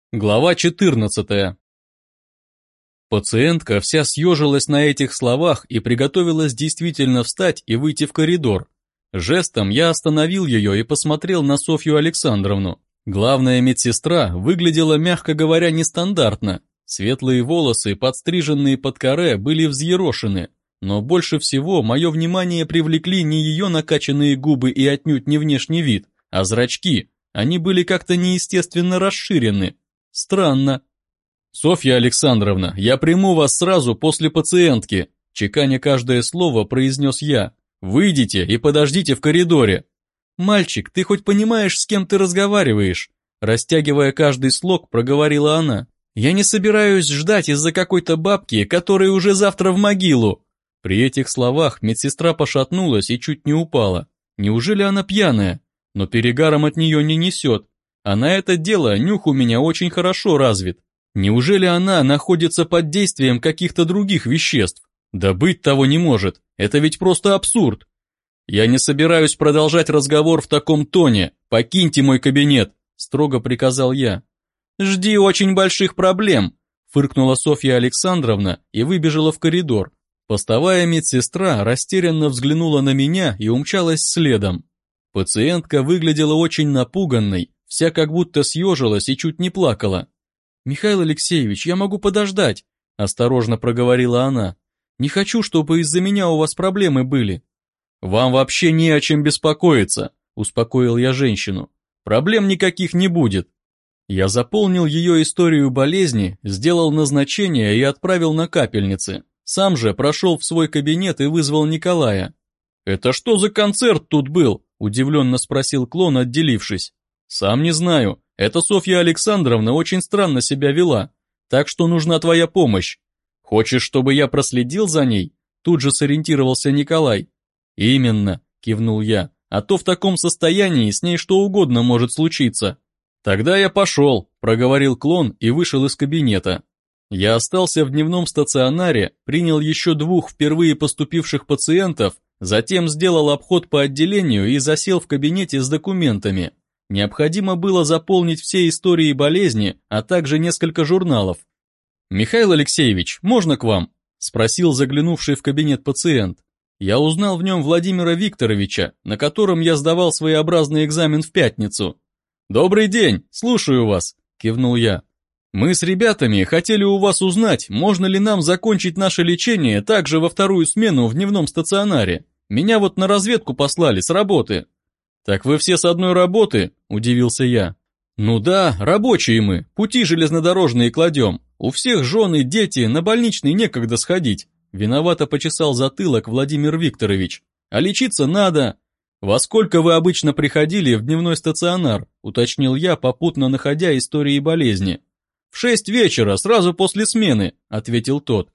Глава 14. Пациентка вся съежилась на этих словах и приготовилась действительно встать и выйти в коридор. Жестом я остановил ее и посмотрел на Софью Александровну. Главная медсестра выглядела, мягко говоря, нестандартно. Светлые волосы, подстриженные под каре, были взъерошены. Но больше всего мое внимание привлекли не ее накачанные губы и отнюдь не внешний вид, а зрачки. Они были как-то неестественно расширены. Странно. «Софья Александровна, я приму вас сразу после пациентки», чеканя каждое слово, произнес я. «Выйдите и подождите в коридоре». «Мальчик, ты хоть понимаешь, с кем ты разговариваешь?» Растягивая каждый слог, проговорила она. «Я не собираюсь ждать из-за какой-то бабки, которая уже завтра в могилу». При этих словах медсестра пошатнулась и чуть не упала. Неужели она пьяная? Но перегаром от нее не несет. А на это дело нюх у меня очень хорошо развит. Неужели она находится под действием каких-то других веществ? Да быть того не может, это ведь просто абсурд. Я не собираюсь продолжать разговор в таком тоне, покиньте мой кабинет, строго приказал я. Жди очень больших проблем, фыркнула Софья Александровна и выбежала в коридор. Постовая медсестра растерянно взглянула на меня и умчалась следом. Пациентка выглядела очень напуганной, вся как будто съежилась и чуть не плакала. «Михаил Алексеевич, я могу подождать», – осторожно проговорила она. «Не хочу, чтобы из-за меня у вас проблемы были». «Вам вообще не о чем беспокоиться», – успокоил я женщину. «Проблем никаких не будет». Я заполнил ее историю болезни, сделал назначение и отправил на капельницы. Сам же прошел в свой кабинет и вызвал Николая. «Это что за концерт тут был?» – удивленно спросил клон, отделившись. «Сам не знаю. Эта Софья Александровна очень странно себя вела, так что нужна твоя помощь. Хочешь, чтобы я проследил за ней?» Тут же сориентировался Николай. «Именно», – кивнул я, – «а то в таком состоянии с ней что угодно может случиться». «Тогда я пошел», – проговорил клон и вышел из кабинета. Я остался в дневном стационаре, принял еще 2 впервые поступивших пациентов, затем сделал обход по отделению и засел в кабинете с документами. Необходимо было заполнить все истории болезни, а также несколько журналов. «Михаил Алексеевич, можно к вам?» – спросил заглянувший в кабинет пациент. Я узнал в нем Владимира Викторовича, на котором я сдавал своеобразный экзамен в пятницу. «Добрый день, слушаю вас», – кивнул я. «Мы с ребятами хотели у вас узнать, можно ли нам закончить наше лечение также во 2-ю смену в дневном стационаре. Меня вот на разведку послали с работы». «Так вы все с одной работы?» – удивился я. «Ну да, рабочие мы, пути железнодорожные кладем. У всех жены, дети, на больничный некогда сходить». Виновато почесал затылок Владимир Викторович. «А лечиться надо». «Во сколько вы обычно приходили в дневной стационар?» – уточнил я, попутно находя истории болезни. «В 6 вечера, сразу после смены», – ответил тот.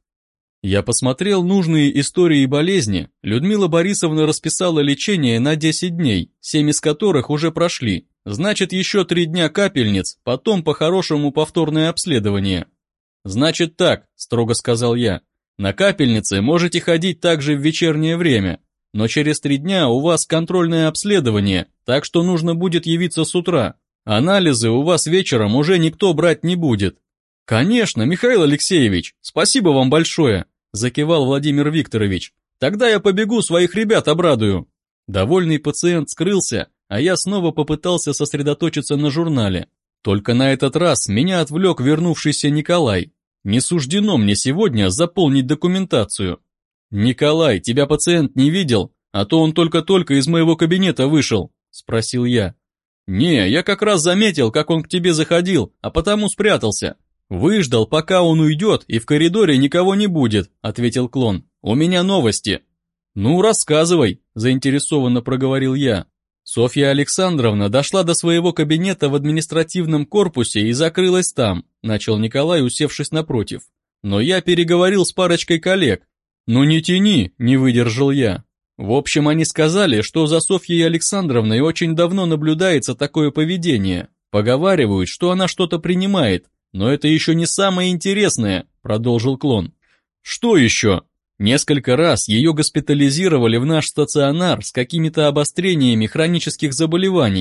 Я посмотрел нужные истории болезни. Людмила Борисовна расписала лечение на 10 дней, 7 из которых уже прошли. Значит, еще 3 дня капельниц, потом по-хорошему повторное обследование. «Значит так», – строго сказал я, – «на капельницы можете ходить также в вечернее время, но через 3 дня у вас контрольное обследование, так что нужно будет явиться с утра. Анализы у вас вечером уже никто брать не будет». «Конечно, Михаил Алексеевич, спасибо вам большое», – закивал Владимир Викторович. «Тогда я побегу, своих ребят обрадую». Довольный пациент скрылся, а я снова попытался сосредоточиться на журнале. Только на этот раз меня отвлек вернувшийся Николай. Не суждено мне сегодня заполнить документацию. «Николай, тебя пациент не видел, а то он только-только из моего кабинета вышел», – спросил я. «Не, я как раз заметил, как он к тебе заходил, а потому спрятался. Выждал, пока он уйдет, и в коридоре никого не будет», – ответил клон. «У меня новости». «Ну, рассказывай», – заинтересованно проговорил я. Софья Александровна дошла до своего кабинета в административном корпусе и закрылась там, начал Николай, усевшись напротив. «Но я переговорил с парочкой коллег». «Ну не тяни», – не выдержал я. В общем, они сказали, что за Софьей Александровной очень давно наблюдается такое поведение. Поговаривают, что она что-то принимает. «Но это еще не самое интересное», – продолжил клон. «Что еще?» Несколько раз ее госпитализировали в наш стационар с какими-то обострениями хронических заболеваний.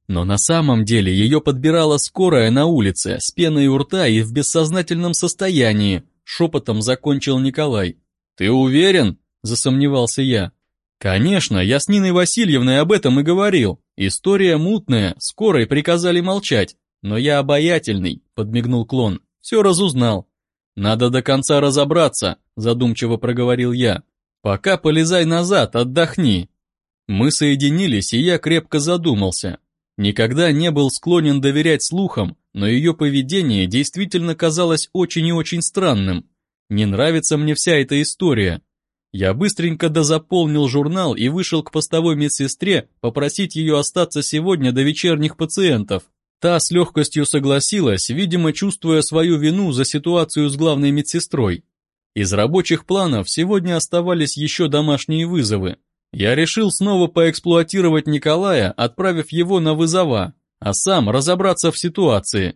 Но на самом деле ее подбирала скорая на улице, с пеной у рта и в бессознательном состоянии, шепотом закончил Николай. «Ты уверен?» – засомневался я. «Конечно, я с Ниной Васильевной об этом и говорил. История мутная, скорой приказали молчать. Но я обаятельный», – подмигнул клон. «Все разузнал». «Надо до конца разобраться», – задумчиво проговорил я. «Пока полезай назад, отдохни». Мы соединились, и я крепко задумался. Никогда не был склонен доверять слухам, но ее поведение действительно казалось очень и очень странным. Не нравится мне вся эта история. Я быстренько дозаполнил журнал и вышел к постовой медсестре попросить ее остаться сегодня до вечерних пациентов. Та с легкостью согласилась, видимо, чувствуя свою вину за ситуацию с главной медсестрой. Из рабочих планов сегодня оставались еще домашние вызовы. Я решил снова поэксплуатировать Николая, отправив его на вызова, а сам разобраться в ситуации.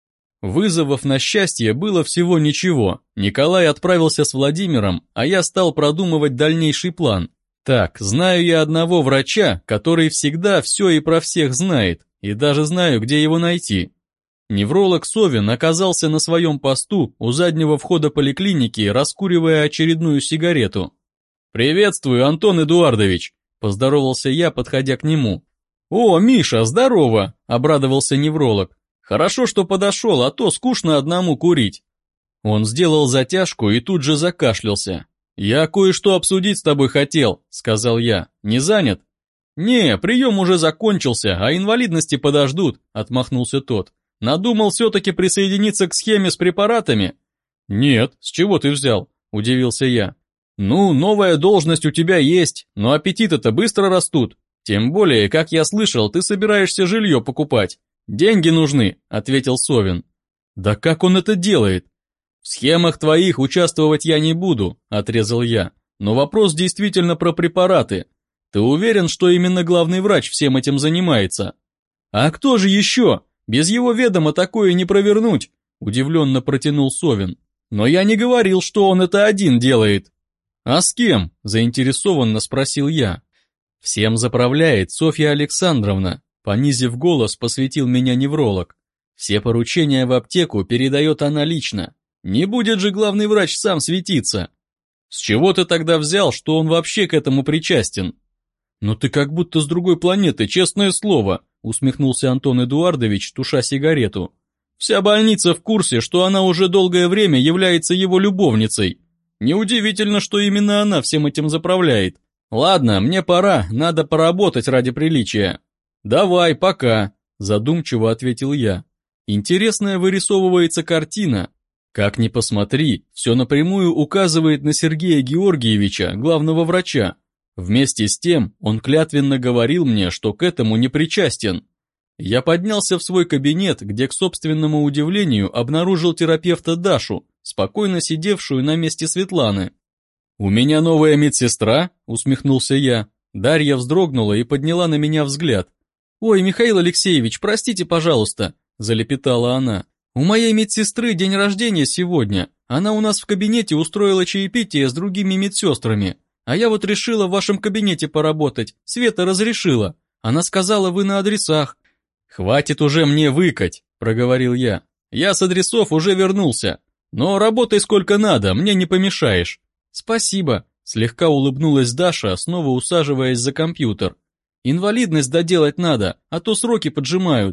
Вызовов на счастье было всего ничего. Николай отправился с Владимиром, а я стал продумывать дальнейший план. Так, знаю я одного врача, который всегда все и про всех знает, и даже знаю, где его найти. Невролог Совин оказался на своем посту у заднего входа поликлиники, раскуривая очередную сигарету. «Приветствую, Антон Эдуардович», – поздоровался я, подходя к нему. «О, Миша, здорово!» – обрадовался невролог. «Хорошо, что подошел, а то скучно одному курить». Он сделал затяжку и тут же закашлялся. «Я кое-что обсудить с тобой хотел», – сказал я. «Не занят?» «Не, прием уже закончился, а инвалидности подождут», – отмахнулся тот. «Надумал все-таки присоединиться к схеме с препаратами?» «Нет, с чего ты взял?» – удивился я. «Ну, новая должность у тебя есть, но аппетиты-то быстро растут. Тем более, как я слышал, ты собираешься жилье покупать. Деньги нужны», — ответил Совин. «Да как он это делает?» «В схемах твоих участвовать я не буду», — отрезал я. «Но вопрос действительно про препараты. Ты уверен, что именно главный врач всем этим занимается?» «А кто же еще? Без его ведома такое не провернуть», — удивленно протянул Совин. «Но я не говорил, что он это один делает». «А с кем?» – заинтересованно спросил я. «Всем заправляет Софья Александровна», – понизив голос, посвятил меня невролог. «Все поручения в аптеку передает она лично. Не будет же главный врач сам светиться». «С чего ты тогда взял, что он вообще к этому причастен?» «Ну ты как будто с другой планеты, честное слово», – усмехнулся Антон Эдуардович, туша сигарету. «Вся больница в курсе, что она уже долгое время является его любовницей. Неудивительно, что именно она всем этим заправляет. Ладно, мне пора, надо поработать ради приличия». «Давай, пока», – задумчиво ответил я. Интересная вырисовывается картина. Как ни посмотри, все напрямую указывает на Сергея Георгиевича, главного врача. Вместе с тем, он клятвенно говорил мне, что к этому не причастен. Я поднялся в свой кабинет, где, к собственному удивлению, обнаружил терапевта Дашу, спокойно сидевшую на месте Светланы. «У меня новая медсестра?» – усмехнулся я. Дарья вздрогнула и подняла на меня взгляд. «Ой, Михаил Алексеевич, простите, пожалуйста», – залепетала она. «У моей медсестры день рождения сегодня. Она у нас в кабинете устроила чаепитие с другими медсестрами. А я вот решила в вашем кабинете поработать. Света разрешила. Она сказала, вы на адресах». «Хватит уже мне выкать», – проговорил я. «Я с адресов уже вернулся. Но работай сколько надо, мне не помешаешь». «Спасибо», – слегка улыбнулась Даша, снова усаживаясь за компьютер. «Инвалидность доделать надо, а то сроки поджимают».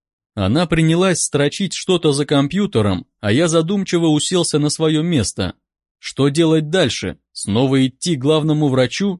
Она принялась строчить что-то за компьютером, а я задумчиво уселся на свое место. Что делать дальше? Снова идти к главному врачу?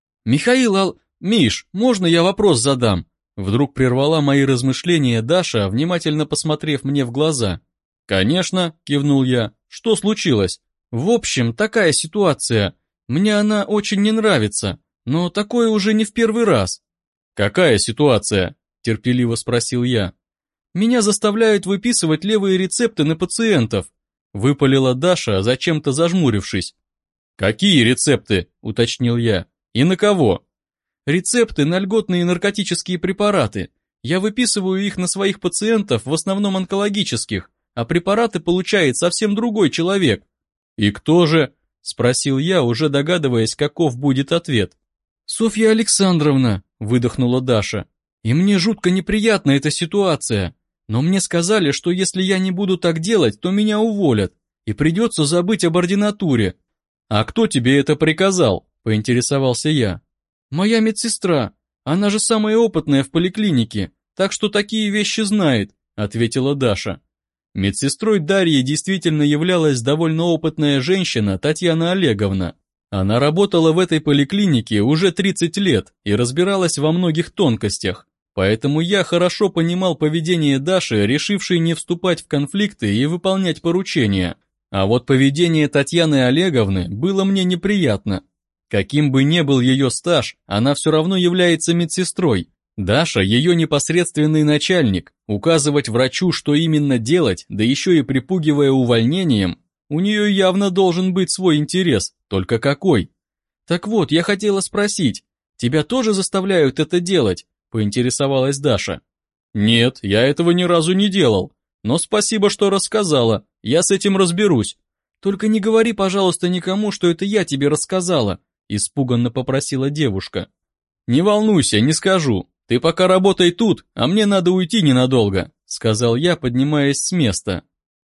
«Миш, можно я вопрос задам?» Вдруг прервала мои размышления Даша, внимательно посмотрев мне в глаза. «Конечно», – кивнул я. «Что случилось?» «В общем, такая ситуация. Мне она очень не нравится, но такое уже не в первый раз». «Какая ситуация?» – терпеливо спросил я. «Меня заставляют выписывать левые рецепты на пациентов», – выпалила Даша, зачем-то зажмурившись. «Какие рецепты?» – уточнил я. «И на кого?» «Рецепты на льготные наркотические препараты. Я выписываю их на своих пациентов, в основном онкологических, а препараты получает совсем другой человек». «И кто же?» – спросил я, уже догадываясь, каков будет ответ. «Софья Александровна», – выдохнула Даша. И мне жутко неприятна эта ситуация. Но мне сказали, что если я не буду так делать, то меня уволят, и придется забыть об ординатуре. А кто тебе это приказал? Поинтересовался я. Моя медсестра. Она же самая опытная в поликлинике, так что такие вещи знает, ответила Даша. Медсестрой Дарьи действительно являлась довольно опытная женщина Татьяна Олеговна. Она работала в этой поликлинике уже 30 лет и разбиралась во многих тонкостях, поэтому я хорошо понимал поведение Даши, решившей не вступать в конфликты и выполнять поручения. А вот поведение Татьяны Олеговны было мне неприятно. Каким бы ни был ее стаж, она все равно является медсестрой. Даша – ее непосредственный начальник. Указывать врачу, что именно делать, да еще и припугивая увольнением, у нее явно должен быть свой интерес, только какой? Так вот, я хотела спросить, тебя тоже заставляют это делать? Поинтересовалась Даша. Нет, я этого ни разу не делал. Но спасибо, что рассказала, я с этим разберусь. Только не говори, пожалуйста, никому, что это я тебе рассказала, испуганно попросила девушка. Не волнуйся, не скажу. Ты пока работай тут, а мне надо уйти ненадолго, сказал я, поднимаясь с места.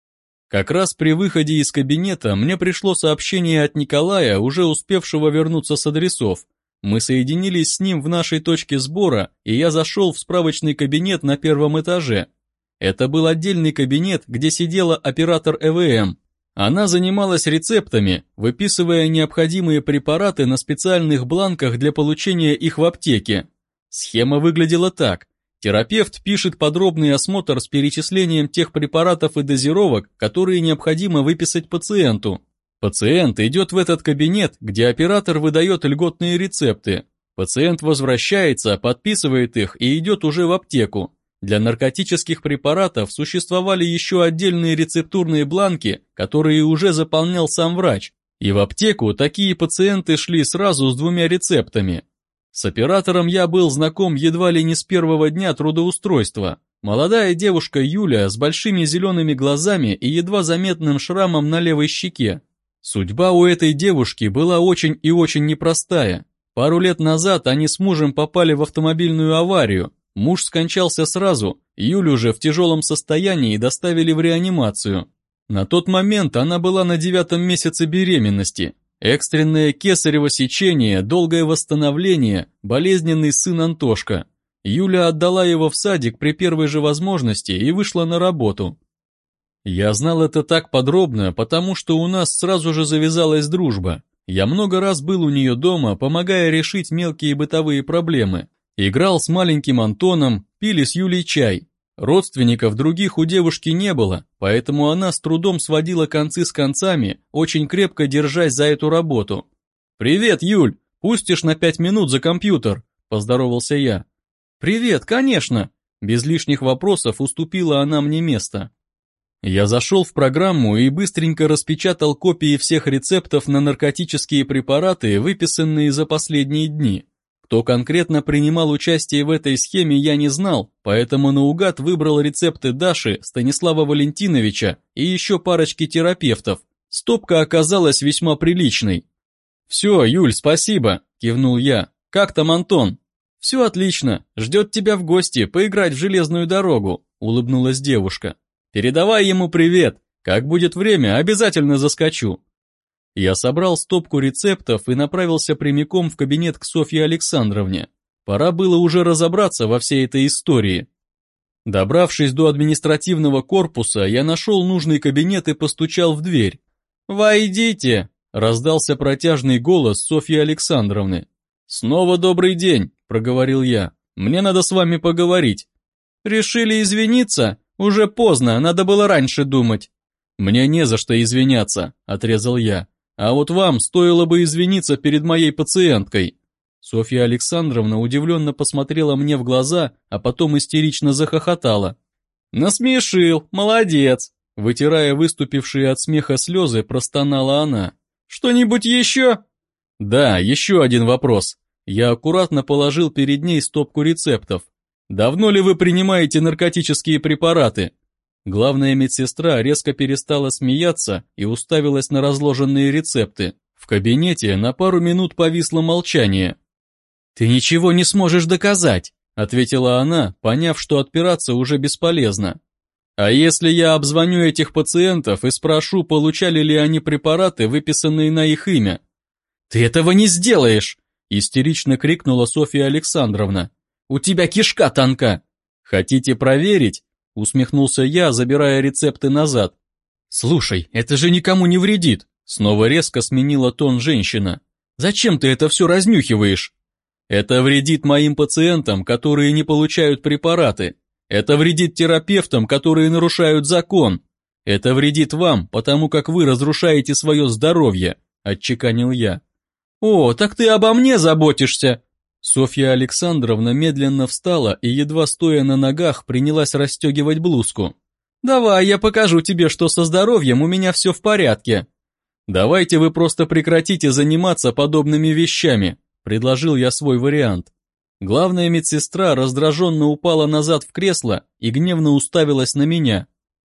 Как раз при выходе из кабинета мне пришло сообщение от Николая, уже успевшего вернуться с адресов. Мы соединились с ним в нашей точке сбора, и я зашел в справочный кабинет на первом этаже. Это был отдельный кабинет, где сидела оператор ЭВМ. Она занималась рецептами, выписывая необходимые препараты на специальных бланках для получения их в аптеке. Схема выглядела так. Терапевт пишет подробный осмотр с перечислением тех препаратов и дозировок, которые необходимо выписать пациенту. Пациент идет в этот кабинет, где оператор выдает льготные рецепты. Пациент возвращается, подписывает их и идет уже в аптеку. Для наркотических препаратов существовали еще отдельные рецептурные бланки, которые уже заполнял сам врач. И в аптеку такие пациенты шли сразу с 2 рецептами. С оператором я был знаком едва ли не с первого дня трудоустройства. Молодая девушка Юля с большими зелеными глазами и едва заметным шрамом на левой щеке. Судьба у этой девушки была очень и очень непростая. Пару лет назад они с мужем попали в автомобильную аварию. Муж скончался сразу, Юлю же в тяжелом состоянии доставили в реанимацию. На тот момент она была на 9-м месяце беременности. Экстренное кесарево сечение, долгое восстановление, болезненный сын Антошка. Юля отдала его в садик при первой же возможности и вышла на работу. Я знал это так подробно, потому что у нас сразу же завязалась дружба. Я много раз был у нее дома, помогая решить мелкие бытовые проблемы. Играл с маленьким Антоном, пили с Юлей чай. Родственников других у девушки не было, поэтому она с трудом сводила концы с концами, очень крепко держась за эту работу. «Привет, Юль! Пустишь на 5 минут за компьютер?» – поздоровался я. «Привет, конечно!» Без лишних вопросов уступила она мне место. Я зашел в программу и быстренько распечатал копии всех рецептов на наркотические препараты, выписанные за последние дни. Кто конкретно принимал участие в этой схеме, я не знал, поэтому наугад выбрал рецепты Даши, Станислава Валентиновича и еще парочки терапевтов. Стопка оказалась весьма приличной. «Все, Юль, спасибо», – кивнул я. «Как там Антон?» «Все отлично, ждет тебя в гости, поиграть в железную дорогу», – улыбнулась девушка. «Передавай ему привет, как будет время, обязательно заскочу». Я собрал стопку рецептов и направился прямиком в кабинет к Софье Александровне. Пора было уже разобраться во всей этой истории. Добравшись до административного корпуса, я нашел нужный кабинет и постучал в дверь. «Войдите!» – раздался протяжный голос Софьи Александровны. «Снова добрый день!» – проговорил я. «Мне надо с вами поговорить». «Решили извиниться? Уже поздно, надо было раньше думать». «Мне не за что извиняться», – отрезал я. «А вот вам стоило бы извиниться перед моей пациенткой». Софья Александровна удивленно посмотрела мне в глаза, а потом истерично захохотала. «Насмешил, молодец!» Вытирая выступившие от смеха слезы, простонала она. «Что-нибудь еще?» «Да, еще один вопрос». Я аккуратно положил перед ней стопку рецептов. «Давно ли вы принимаете наркотические препараты?» Главная медсестра резко перестала смеяться и уставилась на разложенные рецепты. В кабинете на пару минут повисло молчание. «Ты ничего не сможешь доказать», ответила она, поняв, что отпираться уже бесполезно. А если я обзвоню этих пациентов и спрошу, получали ли они препараты, выписанные на их имя? Ты этого не сделаешь, истерично крикнула Софья Александровна. У тебя кишка тонка. Хотите проверить? Усмехнулся я, забирая рецепты назад. Слушай, это же никому не вредит. Снова резко сменила тон женщина. Зачем ты это все разнюхиваешь? Это вредит моим пациентам, которые не получают препараты. Это вредит терапевтам, которые нарушают закон. Это вредит вам, потому как вы разрушаете свое здоровье, отчеканил я. О, так ты обо мне заботишься. Софья Александровна медленно встала и, едва стоя на ногах, принялась расстегивать блузку. Давай, я покажу тебе, что со здоровьем у меня все в порядке. Давайте вы просто прекратите заниматься подобными вещами, предложил я свой вариант. Главная медсестра раздраженно упала назад в кресло и гневно уставилась на меня.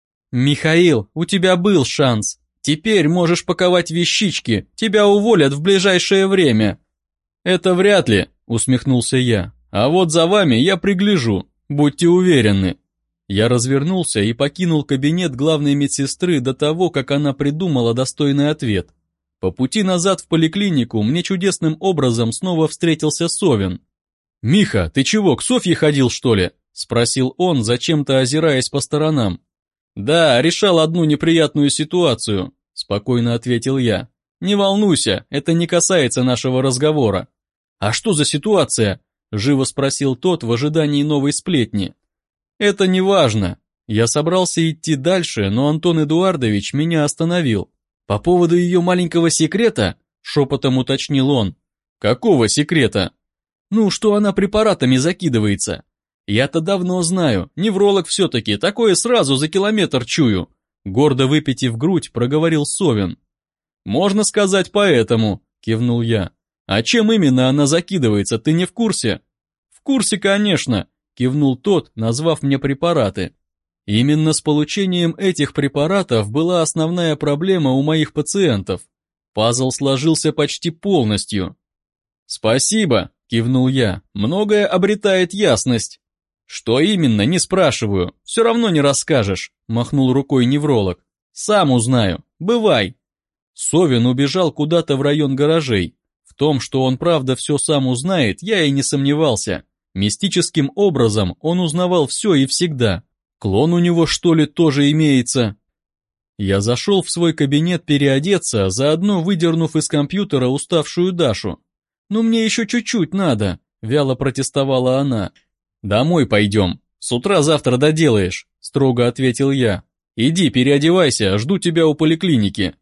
«Михаил, у тебя был шанс. Теперь можешь паковать вещички, тебя уволят в ближайшее время». «Это вряд ли», усмехнулся я. «А вот за вами я пригляжу, будьте уверены». Я развернулся и покинул кабинет главной медсестры до того, как она придумала достойный ответ. По пути назад в поликлинику мне чудесным образом снова встретился Совин. «Миха, ты чего, к Софье ходил, что ли?» – спросил он, зачем-то озираясь по сторонам. «Да, решал одну неприятную ситуацию», – спокойно ответил я. «Не волнуйся, это не касается нашего разговора». «А что за ситуация?» – живо спросил тот в ожидании новой сплетни. «Это не важно». Я собрался идти дальше, но Антон Эдуардович меня остановил. «По поводу ее маленького секрета?» – шепотом уточнил он. «Какого секрета?» «Ну, что она препаратами закидывается. Я-то давно знаю, невролог все-таки, такое сразу за километр чую». Гордо выпитив грудь, проговорил Совин. «Можно сказать поэтому», – кивнул я. «А чем именно она закидывается, ты не в курсе?» «В курсе, конечно», – кивнул тот, назвав мне препараты. Именно с получением этих препаратов была основная проблема у моих пациентов. Пазл сложился почти полностью. «Спасибо», – кивнул я, – «многое обретает ясность». «Что именно, не спрашиваю, все равно не расскажешь», – махнул рукой невролог. «Сам узнаю, бывай». Совин убежал куда-то в район гаражей. В том, что он правда все сам узнает, я и не сомневался. Мистическим образом он узнавал все и всегда. Клон у него, что ли, тоже имеется? Я зашел в свой кабинет переодеться, заодно выдернув из компьютера уставшую Дашу. «Ну мне еще чуть-чуть надо», — вяло протестовала она. «Домой пойдем, с утра завтра доделаешь», — строго ответил я. «Иди переодевайся, жду тебя у поликлиники».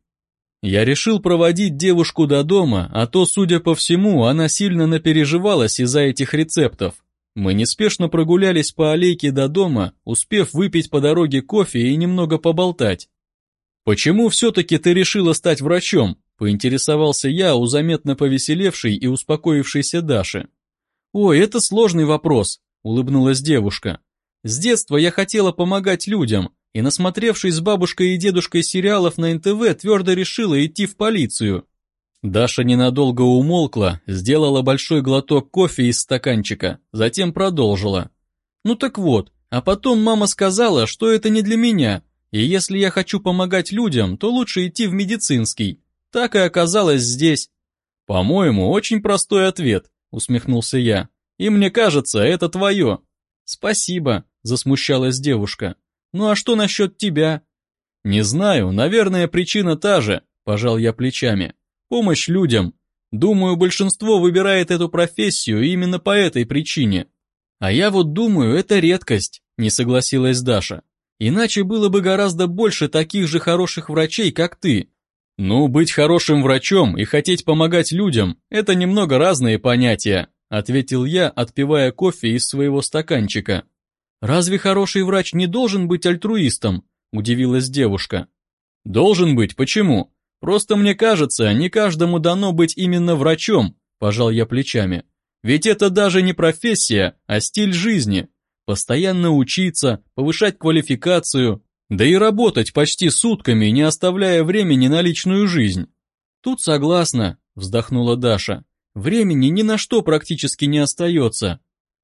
Я решил проводить девушку до дома, а то, судя по всему, она сильно напереживалась из-за этих рецептов. Мы неспешно прогулялись по аллейке до дома, успев выпить по дороге кофе и немного поболтать. «Почему все-таки ты решила стать врачом?» – поинтересовался я у заметно повеселевшей и успокоившейся Даши. «Ой, это сложный вопрос», – улыбнулась девушка. «С детства я хотела помогать людям, и, насмотревшись с бабушкой и дедушкой сериалов на НТВ, твердо решила идти в полицию». Даша ненадолго умолкла, сделала большой глоток кофе из стаканчика, затем продолжила. «Ну так вот, а потом мама сказала, что это не для меня, и если я хочу помогать людям, то лучше идти в медицинский. Так и оказалось здесь». «По-моему, очень простой ответ», — усмехнулся я. «И мне кажется, это твое». «Спасибо», — засмущалась девушка. «Ну а что насчет тебя?» «Не знаю, наверное, причина та же», – пожал я плечами. «Помощь людям. Думаю, большинство выбирает эту профессию именно по этой причине». «А я вот думаю, это редкость», – не согласилась Даша. «Иначе было бы гораздо больше таких же хороших врачей, как ты». «Ну, быть хорошим врачом и хотеть помогать людям – это немного разные понятия», – ответил я, отпивая кофе из своего стаканчика. «Разве хороший врач не должен быть альтруистом?» – удивилась девушка. «Должен быть, почему? Просто мне кажется, не каждому дано быть именно врачом», – пожал я плечами. «Ведь это даже не профессия, а стиль жизни. Постоянно учиться, повышать квалификацию, да и работать почти сутками, не оставляя времени на личную жизнь». «Тут согласна», – вздохнула Даша. «Времени ни на что практически не остается».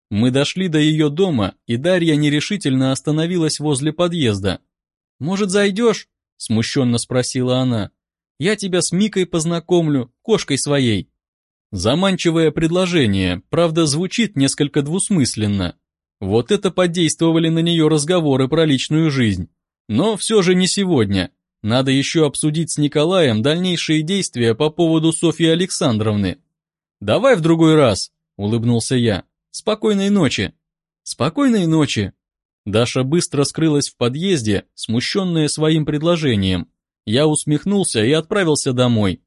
Мы дошли до ее дома, и Дарья нерешительно остановилась возле подъезда. «Может, зайдешь?» – смущенно спросила она. «Я тебя с Микой познакомлю, кошкой своей». Заманчивое предложение, правда, звучит несколько двусмысленно. Вот это подействовали на нее разговоры про личную жизнь. Но все же не сегодня. Надо еще обсудить с Николаем дальнейшие действия по поводу Софьи Александровны. «Давай в другой раз», – улыбнулся я. «Спокойной ночи». «Спокойной ночи». Даша быстро скрылась в подъезде, смущенная своим предложением. Я усмехнулся и отправился домой.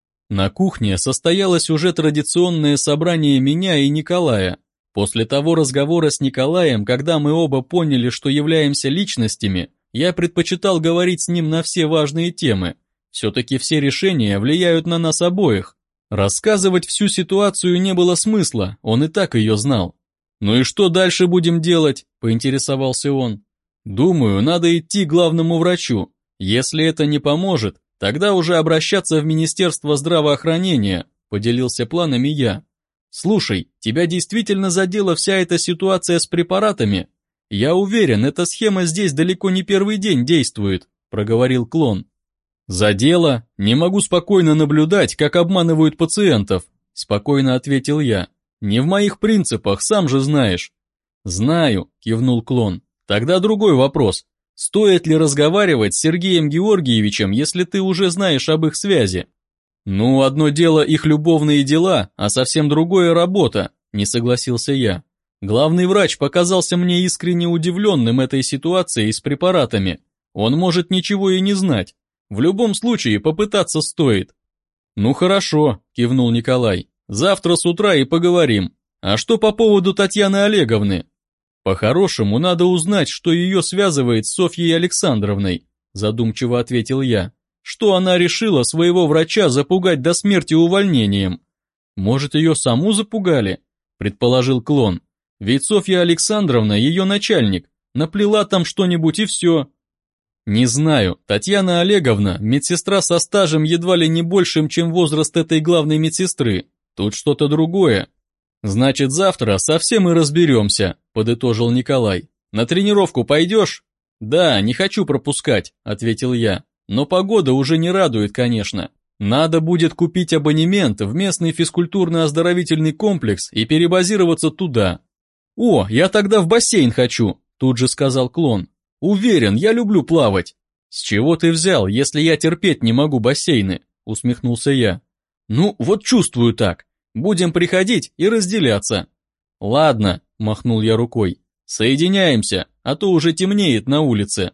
На кухне состоялось уже традиционное собрание меня и Николая. После того разговора с Николаем, когда мы оба поняли, что являемся личностями, я предпочитал говорить с ним на все важные темы. Все-таки все решения влияют на нас обоих. Рассказывать всю ситуацию не было смысла, он и так ее знал. «Ну и что дальше будем делать?» – поинтересовался он. «Думаю, надо идти к главному врачу. Если это не поможет, тогда уже обращаться в Министерство здравоохранения», – поделился планами я. «Слушай, тебя действительно задела вся эта ситуация с препаратами? Я уверен, эта схема здесь далеко не первый день действует», – проговорил клон. «Задело? Не могу спокойно наблюдать, как обманывают пациентов», – спокойно ответил я. «Не в моих принципах, сам же знаешь». «Знаю», – кивнул клон. «Тогда другой вопрос. Стоит ли разговаривать с Сергеем Георгиевичем, если ты уже знаешь об их связи?» «Ну, одно дело их любовные дела, а совсем другое работа», – не согласился я. «Главный врач показался мне искренне удивленным этой ситуацией с препаратами. Он может ничего и не знать. В любом случае попытаться стоит». «Ну хорошо», – кивнул Николай. «Завтра с утра и поговорим. А что по поводу Татьяны Олеговны?» «По-хорошему, надо узнать, что ее связывает с Софьей Александровной», – задумчиво ответил я. «Что она решила своего врача запугать до смерти увольнением?» «Может, ее саму запугали?» – предположил клон. «Ведь Софья Александровна ее начальник, наплела там что-нибудь и все». «Не знаю, Татьяна Олеговна – медсестра со стажем едва ли не большим, чем возраст этой главной медсестры. Тут что-то другое». «Значит, завтра совсем и разберемся», – подытожил Николай. «На тренировку пойдешь?» «Да, не хочу пропускать», – ответил я. «Но погода уже не радует, конечно. Надо будет купить абонемент в местный физкультурно-оздоровительный комплекс и перебазироваться туда». «О, я тогда в бассейн хочу», – тут же сказал клон. «Уверен, я люблю плавать». «С чего ты взял, если я терпеть не могу бассейны?» – усмехнулся я. «Ну, вот чувствую так. Будем приходить и разделяться». «Ладно», – махнул я рукой. «Соединяемся, а то уже темнеет на улице».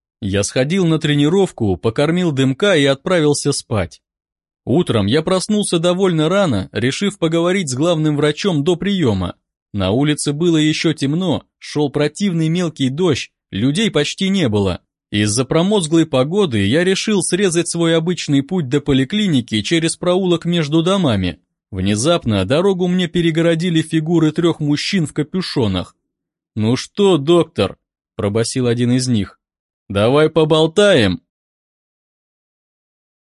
Я сходил на тренировку, покормил дымка и отправился спать. Утром я проснулся довольно рано, решив поговорить с главным врачом до приема. На улице было еще темно, шел противный мелкий дождь, людей почти не было. Из-за промозглой погоды я решил срезать свой обычный путь до поликлиники через проулок между домами. Внезапно дорогу мне перегородили фигуры 3 мужчин в капюшонах. «Ну что, доктор?» – пробасил один из них. «Давай поболтаем»,